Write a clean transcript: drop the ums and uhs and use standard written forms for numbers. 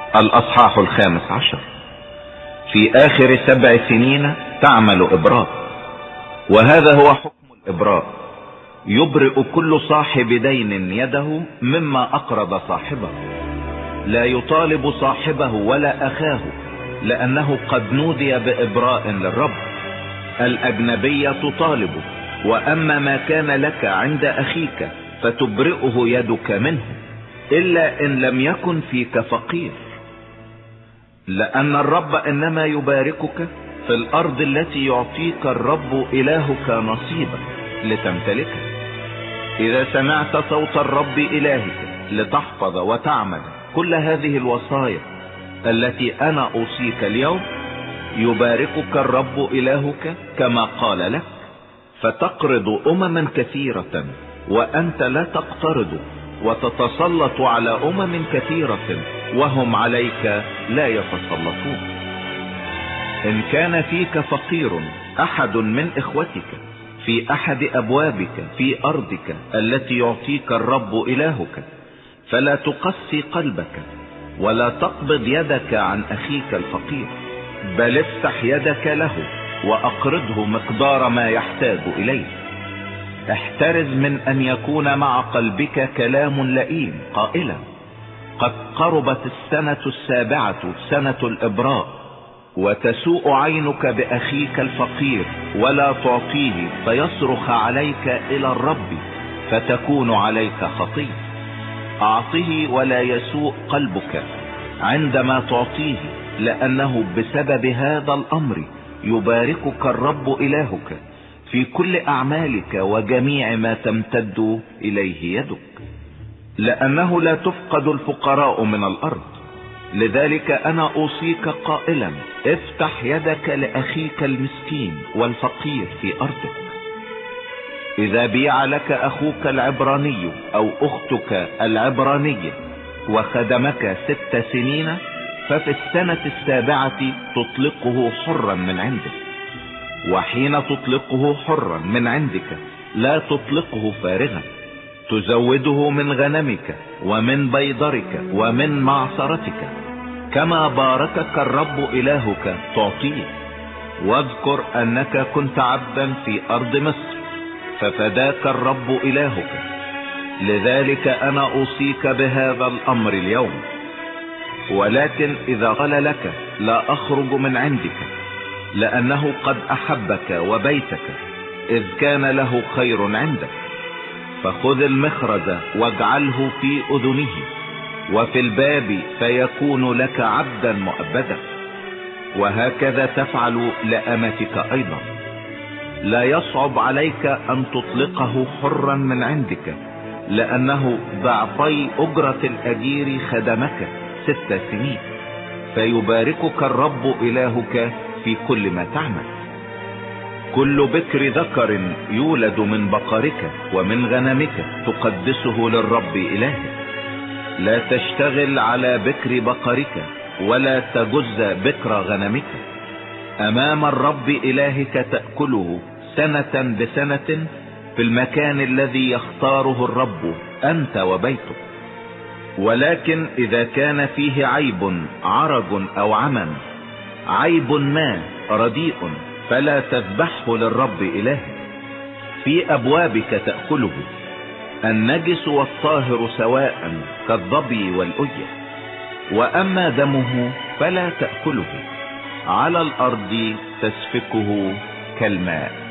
الأصحاح 15. في آخر 7 سنين تعمل إبراء، وهذا هو حكم الإبراء: يبرئ كل صاحب دين يده مما أقرض صاحبه، لا يطالب صاحبه ولا أخاه، لأنه قد نودي بإبراء للرب. الأجنبية تطالبه، وأما ما كان لك عند أخيك فتبرئه يدك منه، إلا إن لم يكن فيك فقير، لأن الرب إنما يباركك في الأرض التي يعطيك الرب إلهك نصيبا لتمتلكها. إذا سمعت صوت الرب إلهك لتحفظ وتعمل كل هذه الوصايا التي أنا أوصيك اليوم، يباركك الرب إلهك كما قال لك، فتقرض أمما كثيرة وأنت لا تقترض، وتتسلط على أمم كثيرة وهم عليك لا يتسلطون. إن كان فيك فقير أحد من إخوتك في أحد أبوابك في أرضك التي يعطيك الرب إلهك، فلا تقسي قلبك ولا تقبض يدك عن أخيك الفقير، بل افتح يدك له وأقرضه مقدار ما يحتاج إليه. احترز من أن يكون مع قلبك كلام لئيم قائلا: قد قربت السنة 7 سنة الإبراء، وتسوء عينك بأخيك الفقير ولا تعطيه، فيصرخ عليك إلى الرب فتكون عليك خطية. أعطه ولا يسوء قلبك عندما تعطيه، لأنه بسبب هذا الأمر يباركك الرب إلهك في كل أعمالك وجميع ما تمتد إليه يدك، لأنه لا تفقد الفقراء من الأرض. لذلك أنا أوصيك قائلا: افتح يدك لأخيك المسكين والفقير في أرضك. إذا بيع لك أخوك العبراني أو أختك العبرانية وخدمك 6 سنين، ففي السنة 7 تطلقه حرا من عندك. وحين تطلقه حرا من عندك لا تطلقه فارغا، تزوده من غنمك ومن بيضرك ومن معصرتك، كما باركك الرب إلهك تعطيه. واذكر أنك كنت عبدا في أرض مصر، ففداك الرب إلهك. لذلك أنا أوصيك بهذا الأمر اليوم. ولكن إذا قال لك: لا أخرج من عندك، لأنه قد أحبك وبيتك إذ كان له خير عندك، فخذ المخرز واجعله في أذنه وفي الباب، فيكون لك عبدا مؤبدا. وهكذا تفعل لأمتك أيضا. لا يصعب عليك أن تطلقه حرا من عندك، لأنه ضعفي أجرة الأجير خدمك 6 سنين، فيباركك الرب إلهك في كل ما تعمل. كل بكر ذكر يولد من بقرك ومن غنمك تقدسه للرب إلهك. لا تشتغل على بكر بقرك ولا تجز بكر غنمك. أمام الرب إلهك تأكله 1 بسنة في المكان الذي يختاره الرب أنت وبيتك. ولكن إذا كان فيه عيب، عرج أو عمى، عيب ما رديء، فلا تذبحه للرب إلهك. في أبوابك تأكله، النجس والطاهر سواء كالظبي والأجة. وأما دمه فلا تأكله، على الأرض تسفكه كالماء.